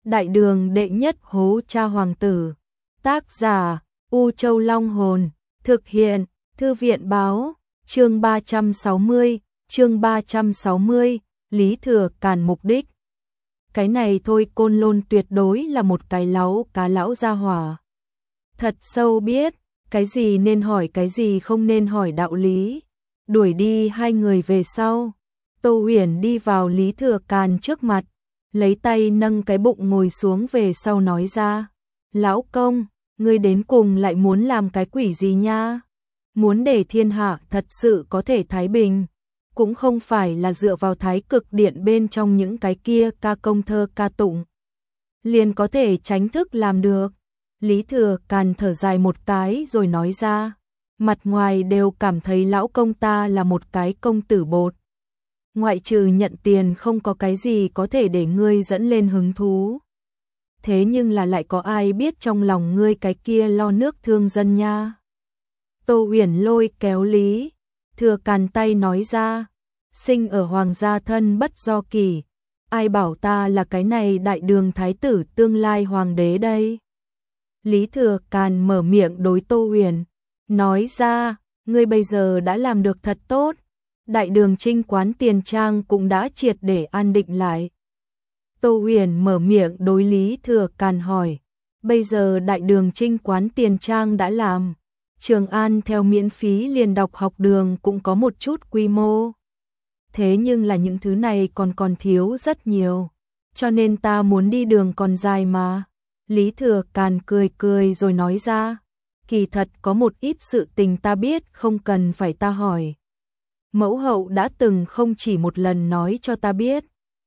Đại đường đệ nhất hố cha hoàng tử. Tác giả U Châu Long Hồn. Thực hiện Thư viện báo. Chương 360. Lý Thừa Càn mục đích. Cái này thôi, Côn Lôn tuyệt đối là một cái láu cá lão gia hỏa. Thật sâu biết cái gì nên hỏi, cái gì không nên hỏi đạo lý. Đuổi đi hai người về sau, Tô Huyền đi vào Lý Thừa Càn trước mặt, lấy tay nâng cái bụng ngồi xuống về sau nói ra: "Lão công, ngươi đến cùng lại muốn làm cái quỷ gì nha? Muốn để thiên hạ thật sự có thể thái bình, cũng không phải là dựa vào Thái Cực Điện bên trong những cái kia ca công thơ ca tụng liền có thể tránh thức làm được." Lý Thừa Càn thở dài một cái rồi nói ra: "Mặt ngoài đều cảm thấy lão công ta là một cái công tử bột, ngoại trừ nhận tiền không có cái gì có thể để ngươi dẫn lên hứng thú. Thế nhưng là lại có ai biết trong lòng ngươi cái kia lo nước thương dân nha." Tô Huyền lôi kéo Lý Thừa Càn tay nói ra: "Sinh ở hoàng gia thân bất do kỳ, ai bảo ta là cái này đại đường thái tử tương lai hoàng đế đây." Lý Thừa Càn mở miệng đối Tô Huyền nói ra: "Ngươi bây giờ đã làm được thật tốt, đại đường Trinh Quán Tiền Trang cũng đã triệt để an định lại." Tô Huyền mở miệng đối Lý Thừa Càn hỏi: "Bây giờ đại đường Trinh Quán Tiền Trang đã làm, Trường An theo miễn phí liền đọc học đường cũng có một chút quy mô. Thế nhưng là những thứ này còn thiếu rất nhiều, cho nên ta muốn đi đường còn dài mà." Lý Thừa Càn cười rồi nói ra: "Kỳ thật có một ít sự tình ta biết, không cần phải ta hỏi. Mẫu hậu đã từng không chỉ một lần nói cho ta biết,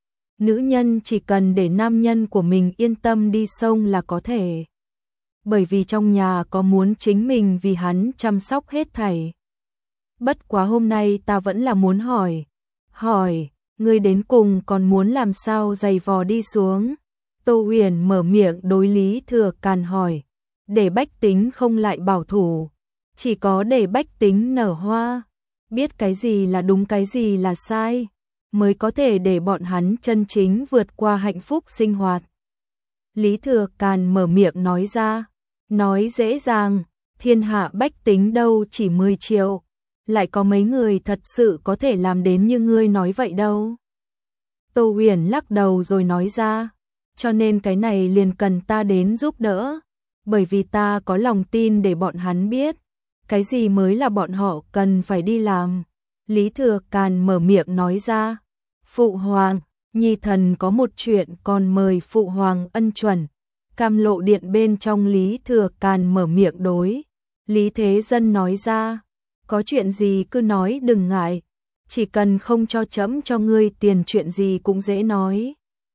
nữ nhân chỉ cần để nam nhân của mình yên tâm đi sông là có thể. Bởi vì trong nhà có muốn chính mình vì hắn chăm sóc hết thảy. Bất quá hôm nay ta vẫn là muốn hỏi, ngươi đến cùng còn muốn làm sao giày vò đi xuống?" Tô Huyền mở miệng đối Lý Thừa Càn hỏi: "Để bách tính không lại bảo thủ, chỉ có để bách tính nở hoa, biết cái gì là đúng cái gì là sai, mới có thể để bọn hắn chân chính vượt qua hạnh phúc sinh hoạt." Lý Thừa Càn mở miệng nói ra: "Nói dễ dàng, thiên hạ bách tính đâu chỉ 10 triệu, lại có mấy người thật sự có thể làm đến như ngươi nói vậy đâu." Tô Huyền lắc đầu rồi nói ra: "Cho nên cái này liền cần ta đến giúp đỡ, bởi vì ta có lòng tin để bọn hắn biết cái gì mới là bọn họ cần phải đi làm." Lý Thừa Càn mở miệng nói ra: "Phụ hoàng, nhi thần có một chuyện còn mời phụ hoàng ân chuẩn." Cam Lộ Điện bên trong, Lý Thừa Càn mở miệng đối Lý Thế Dân nói ra: "Có chuyện gì cứ nói đừng ngại, chỉ cần không cho trẫm cho ngươi tiền chuyện gì cũng dễ nói."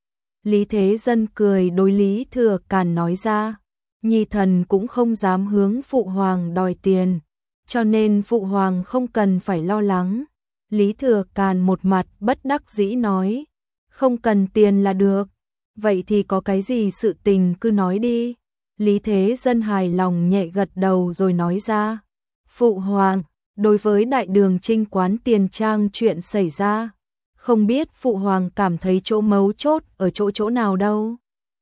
Lý Thế Dân cười đối Lý Thừa Càn nói ra: "Nhi thần cũng không dám hướng phụ hoàng đòi tiền, cho nên phụ hoàng không cần phải lo lắng." Lý Thừa Càn một mặt bất đắc dĩ nói: "Không cần tiền là được, vậy thì có cái gì sự tình cứ nói đi." Lý Thế Dân hài lòng nhẹ gật đầu rồi nói ra: "Phụ hoàng, đối với đại đường Trinh Quán Tiền Trang chuyện xảy ra, không biết phụ hoàng cảm thấy chỗ mấu chốt ở chỗ nào đâu?"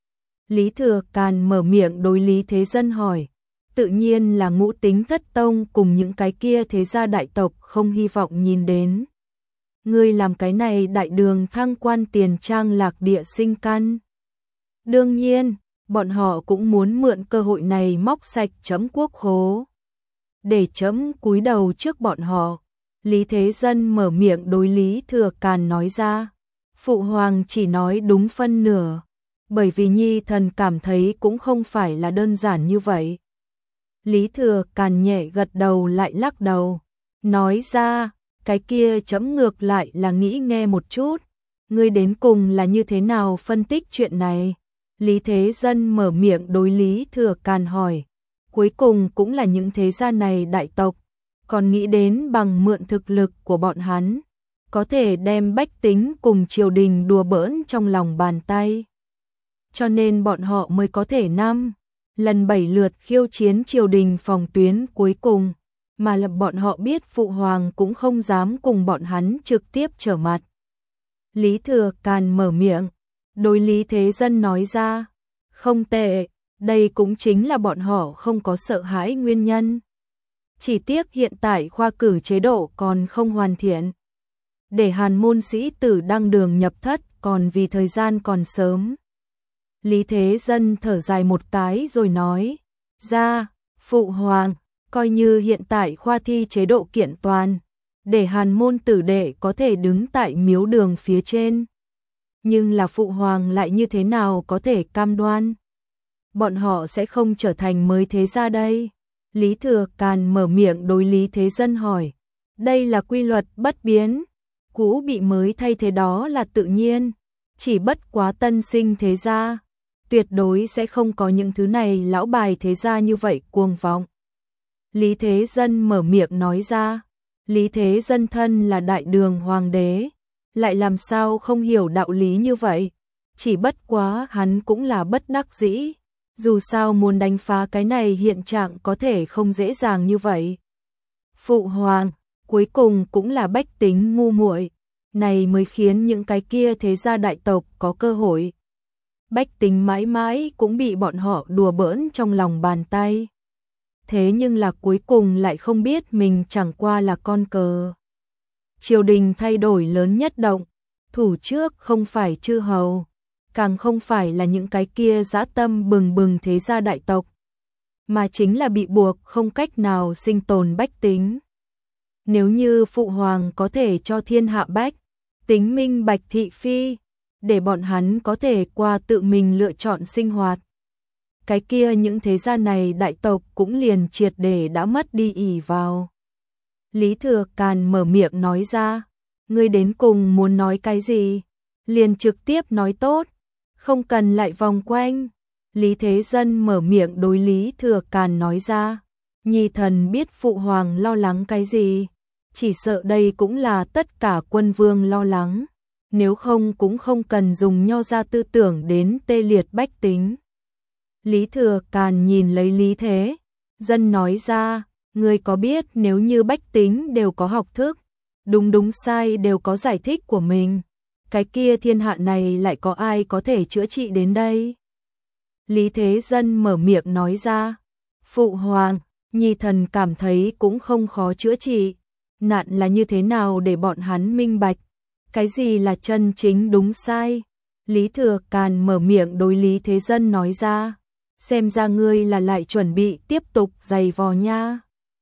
Lý Thừa Càn mở miệng đối Lý Thế Dân hỏi: "Tự nhiên là Ngũ Tính Thất Tông cùng những cái kia thế gia đại tộc không hy vọng nhìn đến ngươi làm cái này đại đường Thăng Quan Tiền Trang lạc địa sinh căn. Đương nhiên, bọn họ cũng muốn mượn cơ hội này móc sạch trẫm quốc khố, để trẫm cúi đầu trước bọn họ." Lý Thế Dân mở miệng đối Lý Thừa Càn nói ra: "Phụ hoàng chỉ nói đúng phân nửa, bởi vì nhi thần cảm thấy cũng không phải là đơn giản như vậy." Lý Thừa Càn nhẹ gật đầu lại lắc đầu, nói ra: "Cái kia trẫm ngược lại là nghĩ nghe một chút, ngươi đến cùng là như thế nào phân tích chuyện này?" Lý Thế Dân mở miệng đối Lý Thừa Càn hỏi: "Cuối cùng cũng là những thế gia này đại tộc, còn nghĩ đến bằng mượn thực lực của bọn hắn, có thể đem bách tính cùng triều đình đùa bỡn trong lòng bàn tay. Cho nên bọn họ mới có thể 5 lần 7 lượt khiêu chiến triều đình phòng tuyến cuối cùng, mà là bọn họ biết phụ hoàng cũng không dám cùng bọn hắn trực tiếp trở mặt." Lý Thừa Càn mở miệng đối Lý Thế Dân nói ra: Không tệ, đây cũng chính là bọn họ không có sợ hãi nguyên nhân. Chỉ tiếc hiện tại khoa cử chế độ còn không hoàn thiện. Để Hàn môn sĩ tử đăng đường nhập thất còn vì thời gian còn sớm. Lý Thế Dân thở dài một cái rồi nói, ra, phụ hoàng, coi như hiện tại khoa thi chế độ kiện toàn, để Hàn môn tử đệ có thể đứng tại miếu đường phía trên. Nhưng là phụ hoàng lại như thế nào có thể cam đoan? Bọn họ sẽ không trở thành mới thế gia đây. Lý Thừa Càn mở miệng đối Lý Thế Dân hỏi, đây là quy luật bất biến, cũ bị mới thay thế đó là tự nhiên, chỉ bất quá tân sinh thế gia, tuyệt đối sẽ không có những thứ này lão bài thế gia như vậy cuồng vọng. Lý Thế Dân mở miệng nói ra, Lý Thế Dân thân là đại đường hoàng đế, lại làm sao không hiểu đạo lý như vậy, chỉ bất quá hắn cũng là bất đắc dĩ, dù sao muốn đánh phá cái này hiện trạng có thể không dễ dàng như vậy. Phụ hoàng, cuối cùng cũng là bách tính ngu muội, này mới khiến những cái kia thế gia đại tộc có cơ hội. Bách tính mãi mãi cũng bị bọn họ đùa bỡn trong lòng bàn tay. Thế nhưng là cuối cùng lại không biết mình chẳng qua là con cờ. Triều đình thay đổi lớn nhất động, thủ trước không phải chư hầu, càng không phải là những cái kia dã tâm bừng bừng thế gia đại tộc, mà chính là bị buộc không cách nào sinh tồn bách tính. Nếu như phụ hoàng có thể cho thiên hạ bách tính minh bạch thị phi, để bọn hắn có thể qua tự mình lựa chọn sinh hoạt, cái kia những thế gia này đại tộc cũng liền triệt để đã mất đi ỷ vào. Lý Thừa Càn mở miệng nói ra, ngươi đến cùng muốn nói cái gì? Liền trực tiếp nói tốt, không cần lại vòng quanh. Lý Thế Dân mở miệng đối Lý Thừa Càn nói ra, nhi thần biết phụ hoàng lo lắng cái gì, chỉ sợ đây cũng là tất cả quân vương lo lắng, nếu không cũng không cần dùng nho ra tư tưởng đến tê liệt bách tính. Lý Thừa Càn nhìn lấy Lý Thế Dân nói ra, ngươi có biết nếu như bách tính đều có học thức, đúng sai đều có giải thích của mình, cái kia thiên hạ này lại có ai có thể chữa trị đến đây? Lý Thế Dân mở miệng nói ra, phụ hoàng, nhi thần cảm thấy cũng không khó chữa trị, nạn là như thế nào để bọn hắn minh bạch, cái gì là chân chính đúng sai? Lý Thừa Càn mở miệng đối Lý Thế Dân nói ra, xem ra ngươi là lại chuẩn bị tiếp tục giày vò nha.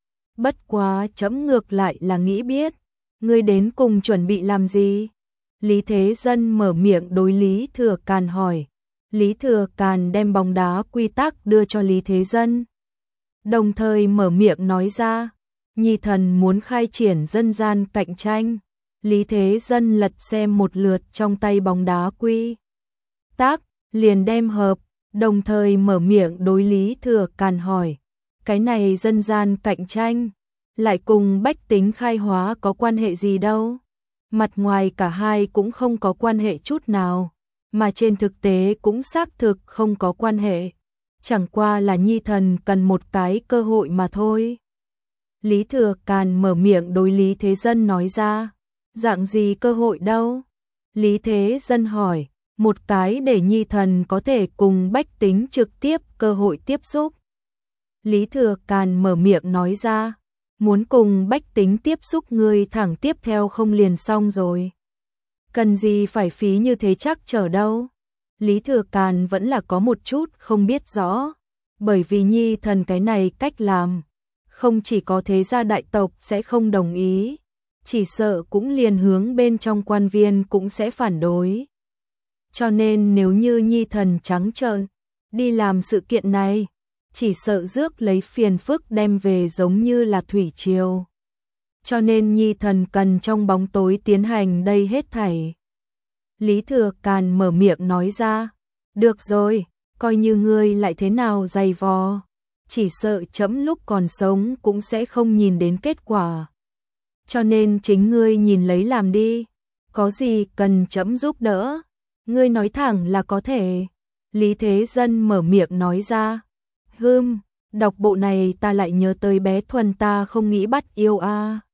Bất quá chấm ngược lại là nghĩ biết, ngươi đến cùng chuẩn bị làm gì? Lý Thế Dân mở miệng đối Lý Thừa Càn hỏi. Lý Thừa Càn đem bóng đá quy tắc đưa cho Lý Thế Dân, đồng thời mở miệng nói ra, nhi thần muốn khai triển dân gian cạnh tranh. Lý Thế Dân lật xem một lượt trong tay bóng đá quy tắc, liền đem hợp, đồng thời mở miệng đối Lý Thừa Càn hỏi, cái này dân gian cạnh tranh, lại cùng bách tính khai hóa có quan hệ gì đâu? Mặt ngoài cả hai cũng không có quan hệ chút nào, mà trên thực tế cũng xác thực không có quan hệ, chẳng qua là nhi thần cần một cái cơ hội mà thôi. Lý Thừa Càn mở miệng đối Lý Thế Dân nói ra, dạng gì cơ hội đâu? Lý Thế Dân hỏi, một cái để nhi thần có thể cùng bách tính trực tiếp cơ hội tiếp xúc. Lý Thừa Càn mở miệng nói ra, muốn cùng bách tính tiếp xúc ngươi thẳng tiếp theo không liền xong rồi. Cần gì phải phí như thế chắc chờ đâu. Lý Thừa Càn vẫn là có một chút không biết rõ, bởi vì nhi thần cái này cách làm, không chỉ có thế gia đại tộc sẽ không đồng ý, chỉ sợ cũng liền hướng bên trong quan viên cũng sẽ phản đối. Cho nên nếu như nhi thần trắng trợn đi làm sự kiện này, chỉ sợ rước lấy phiền phức đem về giống như là thủy triều. Cho nên nhi thần cần trong bóng tối tiến hành đây hết thảy. Lý Thừa Càn mở miệng nói ra, được rồi, coi như ngươi lại thế nào dày vò, chỉ sợ chấm lúc còn sống cũng sẽ không nhìn đến kết quả. Cho nên chính ngươi nhìn lấy làm đi, có gì cần chấm giúp đỡ, ngươi nói thẳng là có thể. Lý Thế Dân mở miệng nói ra, đọc bộ này ta lại nhớ tới bé Thuần ta không nghĩ bắt yêu a.